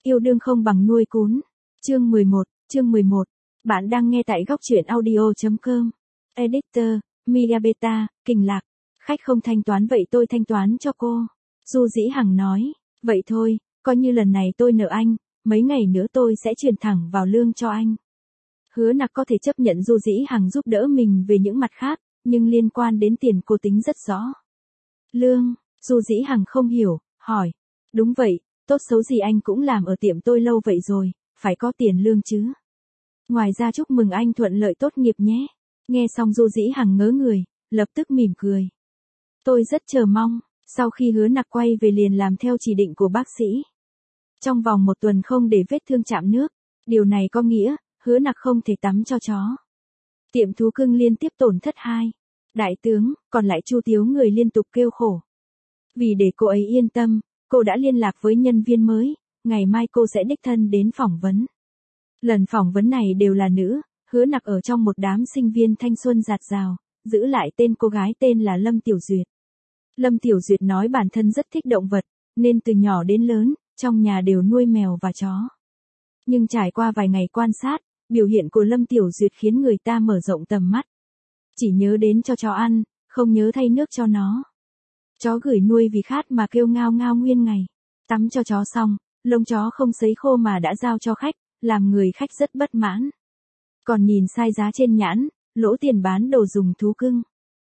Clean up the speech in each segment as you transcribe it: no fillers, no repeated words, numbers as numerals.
Yêu đương không bằng nuôi cún. Chương 11. Bạn đang nghe tại góc truyện audio.com. Editor, Mia Beta, Kình Lạc. Khách không thanh toán vậy tôi thanh toán cho cô. Du Dĩ Hằng nói, vậy thôi, coi như lần này tôi nợ anh, mấy ngày nữa tôi sẽ chuyển thẳng vào lương cho anh. Hứa Nặc có thể chấp nhận Du Dĩ Hằng giúp đỡ mình về những mặt khác, nhưng liên quan đến tiền cô tính rất rõ. Lương, Du Dĩ Hằng không hiểu, hỏi. Đúng vậy, tốt xấu gì anh cũng làm ở tiệm tôi lâu vậy rồi, phải có tiền lương chứ. Ngoài ra chúc mừng anh thuận lợi tốt nghiệp nhé. Nghe xong Du Dĩ Hằng ngớ người, lập tức mỉm cười. Tôi rất chờ mong, sau khi Hứa Nặc quay về liền làm theo chỉ định của bác sĩ. Trong vòng 1 tuần không để vết thương chạm nước, điều này có nghĩa, Hứa Nặc không thể tắm cho chó. Tiệm thú cưng liên tiếp tổn thất 2. Đại tướng, còn lại Chu Tiếu người liên tục kêu khổ. Vì để cô ấy yên tâm, cô đã liên lạc với nhân viên mới, ngày mai cô sẽ đích thân đến phỏng vấn. Lần phỏng vấn này đều là nữ, Hứa Nặc ở trong một đám sinh viên thanh xuân rạt rào, giữ lại tên cô gái tên là Lâm Tiểu Duyệt. Lâm Tiểu Duyệt nói bản thân rất thích động vật, nên từ nhỏ đến lớn, trong nhà đều nuôi mèo và chó. Nhưng trải qua vài ngày quan sát, biểu hiện của Lâm Tiểu Duyệt khiến người ta mở rộng tầm mắt. Chỉ nhớ đến cho chó ăn, không nhớ thay nước cho nó. Chó gửi nuôi vì khát mà kêu ngao ngao nguyên ngày. Tắm cho chó xong, lông chó không sấy khô mà đã giao cho khách, làm người khách rất bất mãn. Còn nhìn sai giá trên nhãn, lỗ tiền bán đồ dùng thú cưng.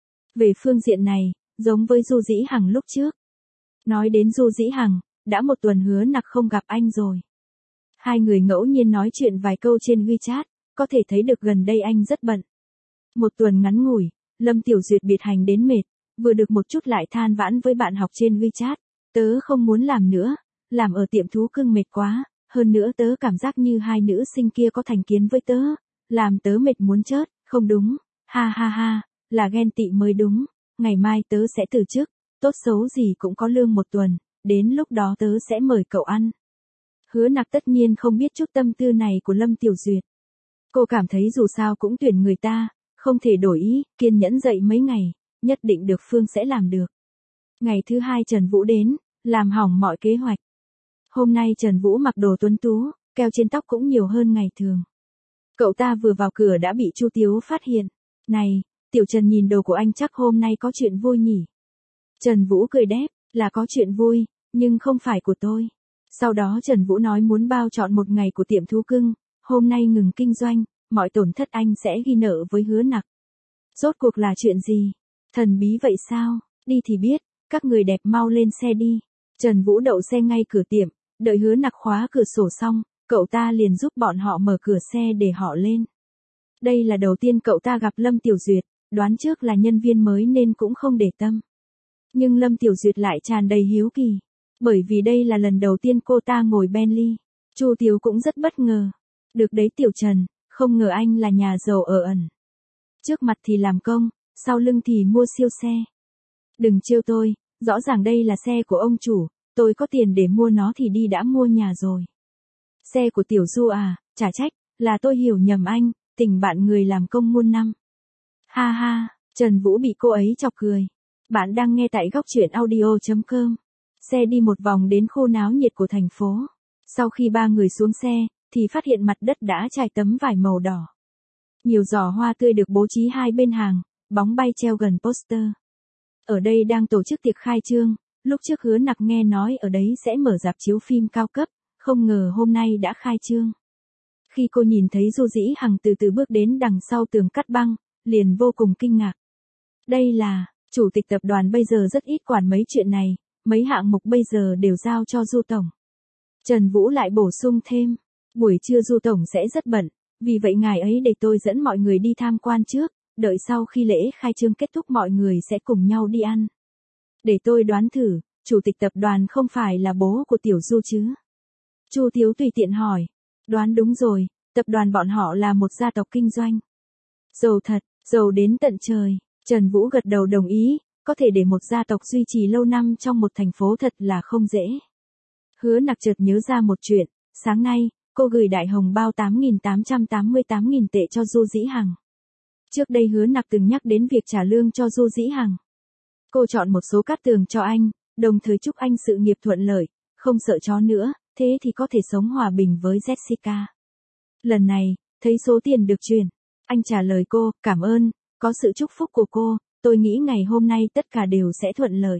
Về phương diện này, giống với Du Dĩ Hằng lúc trước. Nói đến Du Dĩ Hằng, đã 1 tuần Hứa Nặc không gặp anh rồi. Hai người ngẫu nhiên nói chuyện vài câu trên WeChat, có thể thấy được gần đây anh rất bận. 1 tuần ngắn ngủi, Lâm Tiểu Duyệt biệt hành đến mệt, vừa được một chút lại than vãn với bạn học trên WeChat. Tớ không muốn làm nữa, làm ở tiệm thú cưng mệt quá, hơn nữa tớ cảm giác như hai nữ sinh kia có thành kiến với tớ, làm tớ mệt muốn chết, không đúng, ha ha ha, là ghen tị mới đúng, ngày mai tớ sẽ từ chức, tốt xấu gì cũng có lương 1 tuần, đến lúc đó tớ sẽ mời cậu ăn. Hứa Nặc tất nhiên không biết chút tâm tư này của Lâm Tiểu Duyệt. Cô cảm thấy dù sao cũng tuyển người ta, không thể đổi ý, kiên nhẫn dậy mấy ngày, nhất định được Phương sẽ làm được. Ngày thứ 2 Trần Vũ đến, làm hỏng mọi kế hoạch. Hôm nay Trần Vũ mặc đồ tuấn tú, keo trên tóc cũng nhiều hơn ngày thường. Cậu ta vừa vào cửa đã bị Chu Tiếu phát hiện. Này, Tiểu Trần nhìn đồ của anh chắc hôm nay có chuyện vui nhỉ. Trần Vũ cười đáp, là có chuyện vui, nhưng không phải của tôi. Sau đó Trần Vũ nói muốn bao trọn 1 ngày của tiệm thú cưng, hôm nay ngừng kinh doanh, mọi tổn thất anh sẽ ghi nợ với Hứa Nặc. Rốt cuộc là chuyện gì? Thần bí vậy sao? Đi thì biết, các người đẹp mau lên xe đi. Trần Vũ đậu xe ngay cửa tiệm, đợi Hứa Nặc khóa cửa sổ xong, cậu ta liền giúp bọn họ mở cửa xe để họ lên. Đây là đầu tiên cậu ta gặp Lâm Tiểu Duyệt, đoán trước là nhân viên mới nên cũng không để tâm. Nhưng Lâm Tiểu Duyệt lại tràn đầy hiếu kỳ, bởi vì đây là lần đầu tiên cô ta ngồi Bentley. Chu Tiếu cũng rất bất ngờ. Được đấy Tiểu Trần, không ngờ anh là nhà giàu ở ẩn. Trước mặt thì làm công, sau lưng thì mua siêu xe. Đừng trêu tôi, rõ ràng đây là xe của ông chủ, tôi có tiền để mua nó thì đi đã mua nhà rồi. Xe của Tiểu Du à, chả trách, là tôi hiểu nhầm anh, tình bạn người làm công muôn năm. Ha ha, Trần Vũ bị cô ấy chọc cười. Bạn đang nghe tại góc truyện audio.com. Xe đi một vòng đến khu náo nhiệt của thành phố. Sau khi 3 người xuống xe, thì phát hiện mặt đất đã trải tấm vải màu đỏ. Nhiều giỏ hoa tươi được bố trí hai bên hàng, bóng bay treo gần poster. Ở đây đang tổ chức tiệc khai trương, lúc trước Hứa Nặc nghe nói ở đấy sẽ mở rạp chiếu phim cao cấp, không ngờ hôm nay đã khai trương. Khi cô nhìn thấy Du Dĩ Hằng từ từ bước đến đằng sau tường cắt băng, liền vô cùng kinh ngạc. Đây là, chủ tịch tập đoàn bây giờ rất ít quản mấy chuyện này, mấy hạng mục bây giờ đều giao cho Du Tổng. Trần Vũ lại bổ sung thêm, buổi trưa Du Tổng sẽ rất bận, vì vậy ngài ấy để tôi dẫn mọi người đi tham quan trước, đợi sau khi lễ khai trương kết thúc mọi người sẽ cùng nhau đi ăn. Để tôi đoán thử, chủ tịch tập đoàn không phải là bố của Tiểu Du chứ? Chu Tiếu tùy tiện hỏi. Đoán đúng rồi, tập đoàn bọn họ là một gia tộc kinh doanh. Giàu thật, giàu đến tận trời. Trần Vũ gật đầu đồng ý, có thể để một gia tộc duy trì lâu năm trong một thành phố thật là không dễ. Hứa Nặc chợt nhớ ra một chuyện, sáng nay, cô gửi đại hồng bao 8.888.000 tệ cho Du Dĩ Hằng. Trước đây Hứa Nặc từng nhắc đến việc trả lương cho Du Dĩ Hằng. Cô chọn một số cát tường cho anh, đồng thời chúc anh sự nghiệp thuận lợi, không sợ chó nữa, thế thì có thể sống hòa bình với Jessica. Lần này, thấy số tiền được chuyển, anh trả lời cô, cảm ơn, có sự chúc phúc của cô, tôi nghĩ ngày hôm nay tất cả đều sẽ thuận lợi.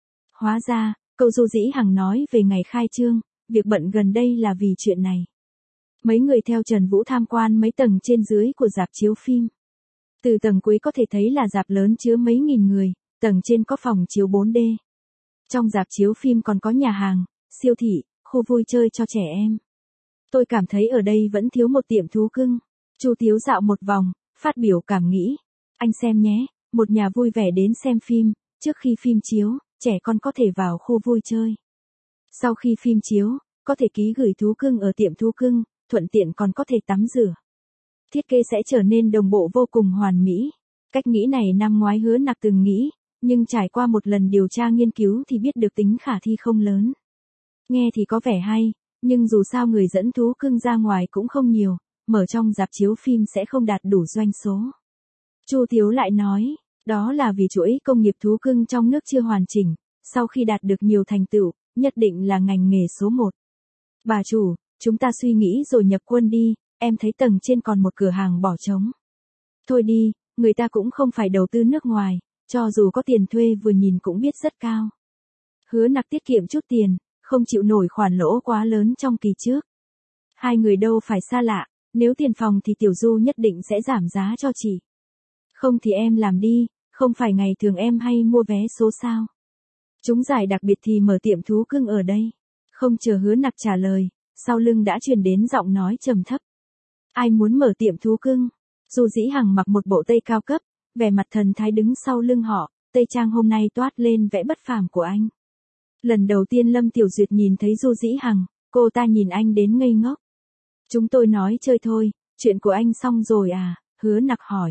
Hóa ra, câu Du Dĩ Hằng nói về ngày khai trương, việc bận gần đây là vì chuyện này. Mấy người theo Trần Vũ tham quan mấy tầng trên dưới của rạp chiếu phim. Từ tầng cuối có thể thấy là rạp lớn chứa mấy nghìn người, tầng trên có phòng chiếu 4D. Trong rạp chiếu phim còn có nhà hàng, siêu thị, khu vui chơi cho trẻ em. Tôi cảm thấy ở đây vẫn thiếu một tiệm thú cưng. Chu Tiếu dạo một vòng, phát biểu cảm nghĩ. Anh xem nhé, một nhà vui vẻ đến xem phim, trước khi phim chiếu, trẻ con có thể vào khu vui chơi. Sau khi phim chiếu, có thể ký gửi thú cưng ở tiệm thú cưng, thuận tiện còn có thể tắm rửa. Thiết kế sẽ trở nên đồng bộ vô cùng hoàn mỹ. Cách nghĩ này năm ngoái Hứa Nặc từng nghĩ, nhưng trải qua một lần điều tra nghiên cứu thì biết được tính khả thi không lớn. Nghe thì có vẻ hay, nhưng dù sao người dẫn thú cưng ra ngoài cũng không nhiều, mở trong rạp chiếu phim sẽ không đạt đủ doanh số. Chu Tiếu lại nói, đó là vì chuỗi công nghiệp thú cưng trong nước chưa hoàn chỉnh, sau khi đạt được nhiều thành tựu, nhất định là ngành nghề số 1. Bà chủ, chúng ta suy nghĩ rồi nhập quân đi, em thấy tầng trên còn một cửa hàng bỏ trống. Thôi đi, người ta cũng không phải đầu tư nước ngoài, cho dù có tiền thuê vừa nhìn cũng biết rất cao. Hứa Nặc tiết kiệm chút tiền, không chịu nổi khoản lỗ quá lớn trong kỳ trước. Hai người đâu phải xa lạ, nếu tiền phòng thì Tiểu Du nhất định sẽ giảm giá cho chị. Không thì em làm đi, không phải ngày thường em hay mua vé số sao. Chúng giải đặc biệt thì mở tiệm thú cưng ở đây. Không chờ Hứa Nặc trả lời, sau lưng đã truyền đến giọng nói trầm thấp. Ai muốn mở tiệm thú cưng? Du Dĩ Hằng mặc một bộ tây cao cấp, vẻ mặt thần thái đứng sau lưng họ, tây trang hôm nay toát lên vẻ bất phàm của anh. Lần đầu tiên Lâm Tiểu Duyệt nhìn thấy Du Dĩ Hằng, cô ta nhìn anh đến ngây ngốc. Chúng tôi nói chơi thôi, chuyện của anh xong rồi à? Hứa Nặc hỏi.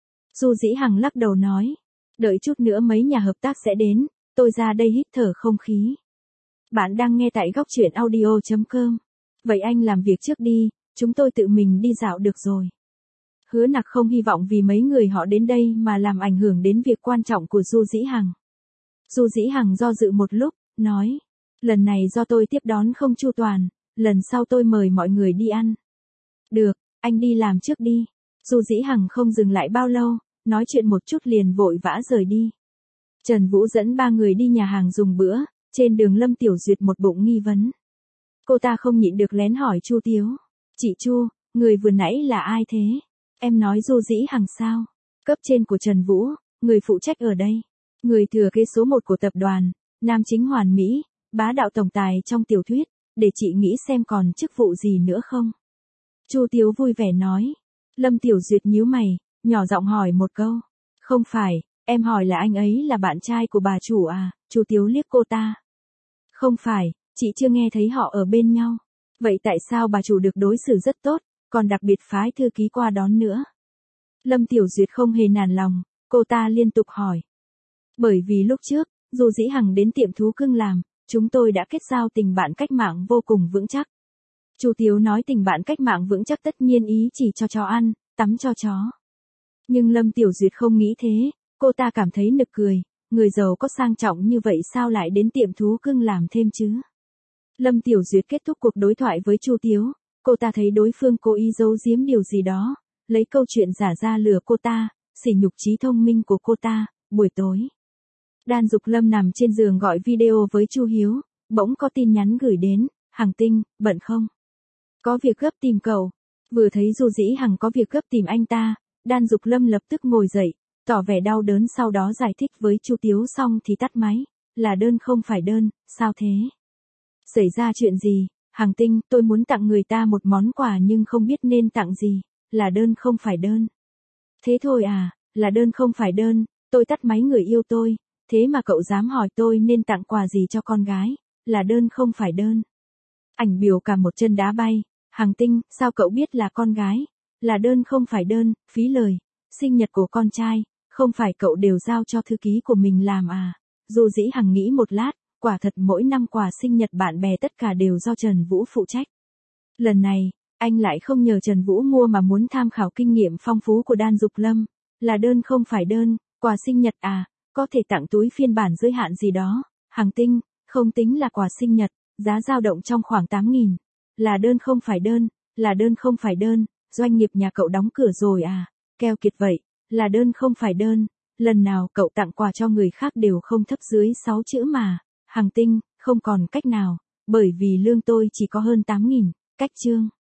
Du Dĩ Hằng lắc đầu nói, đợi chút nữa mấy nhà hợp tác sẽ đến, tôi ra đây hít thở không khí. Bạn đang nghe tại góc truyện audio.com. Vậy anh làm việc trước đi, chúng tôi tự mình đi dạo được rồi. Hứa Nặc không hy vọng vì mấy người họ đến đây mà làm ảnh hưởng đến việc quan trọng của Du Dĩ Hằng. Du Dĩ Hằng do dự một lúc, nói, lần này do tôi tiếp đón không chu toàn, lần sau tôi mời mọi người đi ăn. Được, anh đi làm trước đi. Du Dĩ Hằng không dừng lại bao lâu, nói chuyện một chút liền vội vã rời đi. Trần Vũ dẫn ba người đi nhà hàng dùng bữa, trên đường Lâm Tiểu Duyệt một bụng nghi vấn. Cô ta không nhịn được lén hỏi Chu Tiếu. Chị Chu, người vừa nãy là ai thế? Em nói Du Dĩ Hằng sao? Cấp trên của Trần Vũ, người phụ trách ở đây. Người thừa kế số 1 của tập đoàn, nam chính hoàn mỹ, bá đạo tổng tài trong tiểu thuyết, để chị nghĩ xem còn chức vụ gì nữa không? Chu Tiếu vui vẻ nói. Lâm Tiểu Duyệt nhíu mày, nhỏ giọng hỏi một câu. Không phải, em hỏi là anh ấy là bạn trai của bà chủ à? Chu Tiếu liếc cô ta. Không phải, chị chưa nghe thấy họ ở bên nhau. Vậy tại sao bà chủ được đối xử rất tốt, còn đặc biệt phái thư ký qua đón nữa? Lâm Tiểu Duyệt không hề nản lòng, cô ta liên tục hỏi. Bởi vì lúc trước, Du Dĩ Hằng đến tiệm thú cưng làm, chúng tôi đã kết giao tình bạn cách mạng vô cùng vững chắc. Chu Tiếu nói tình bạn cách mạng vững chắc tất nhiên ý chỉ cho chó ăn, tắm cho chó. Nhưng Lâm Tiểu Duyệt không nghĩ thế, cô ta cảm thấy nực cười, người giàu có sang trọng như vậy sao lại đến tiệm thú cưng làm thêm chứ? Lâm Tiểu Duyệt kết thúc cuộc đối thoại với Chu Tiếu, cô ta thấy đối phương cố ý giấu giếm điều gì đó, lấy câu chuyện giả ra lừa cô ta, sỉ nhục trí thông minh của cô ta. Buổi tối, Đan Dục Lâm nằm trên giường gọi video với Chu Hiếu, bỗng có tin nhắn gửi đến, Hằng Tinh, bận không? Có việc gấp tìm cậu. Vừa thấy Du Dĩ Hằng có việc gấp tìm anh ta, Đan Dục Lâm lập tức ngồi dậy, tỏ vẻ đau đớn sau đó giải thích với Chu Tiếu xong thì tắt máy, là đơn không phải đơn, sao thế? Xảy ra chuyện gì? Hằng Tinh, tôi muốn tặng người ta một món quà nhưng không biết nên tặng gì, là đơn không phải đơn. Thế thôi à, là đơn không phải đơn, tôi tắt máy người yêu tôi, thế mà cậu dám hỏi tôi nên tặng quà gì cho con gái, là đơn không phải đơn. Ảnh biểu cả một chân đá bay, Hằng Tinh, sao cậu biết là con gái, là đơn không phải đơn, phí lời, sinh nhật của con trai, không phải cậu đều giao cho thư ký của mình làm à? Du Dĩ Hằng nghĩ một lát, quả thật mỗi năm quà sinh nhật bạn bè tất cả đều do Trần Vũ phụ trách. Lần này, anh lại không nhờ Trần Vũ mua mà muốn tham khảo kinh nghiệm phong phú của Đan Dục Lâm, là đơn không phải đơn, quà sinh nhật à, có thể tặng túi phiên bản giới hạn gì đó, Hằng Tinh, không tính là quà sinh nhật, Giá dao động trong khoảng 8.000. Là đơn không phải đơn, là đơn không phải đơn, doanh nghiệp nhà cậu đóng cửa rồi à? Keo kiệt vậy, là đơn không phải đơn, lần nào cậu tặng quà cho người khác đều không thấp dưới 6 chữ mà. Hàng Tinh, không còn cách nào, bởi vì lương tôi chỉ có hơn 8.000, cách chương.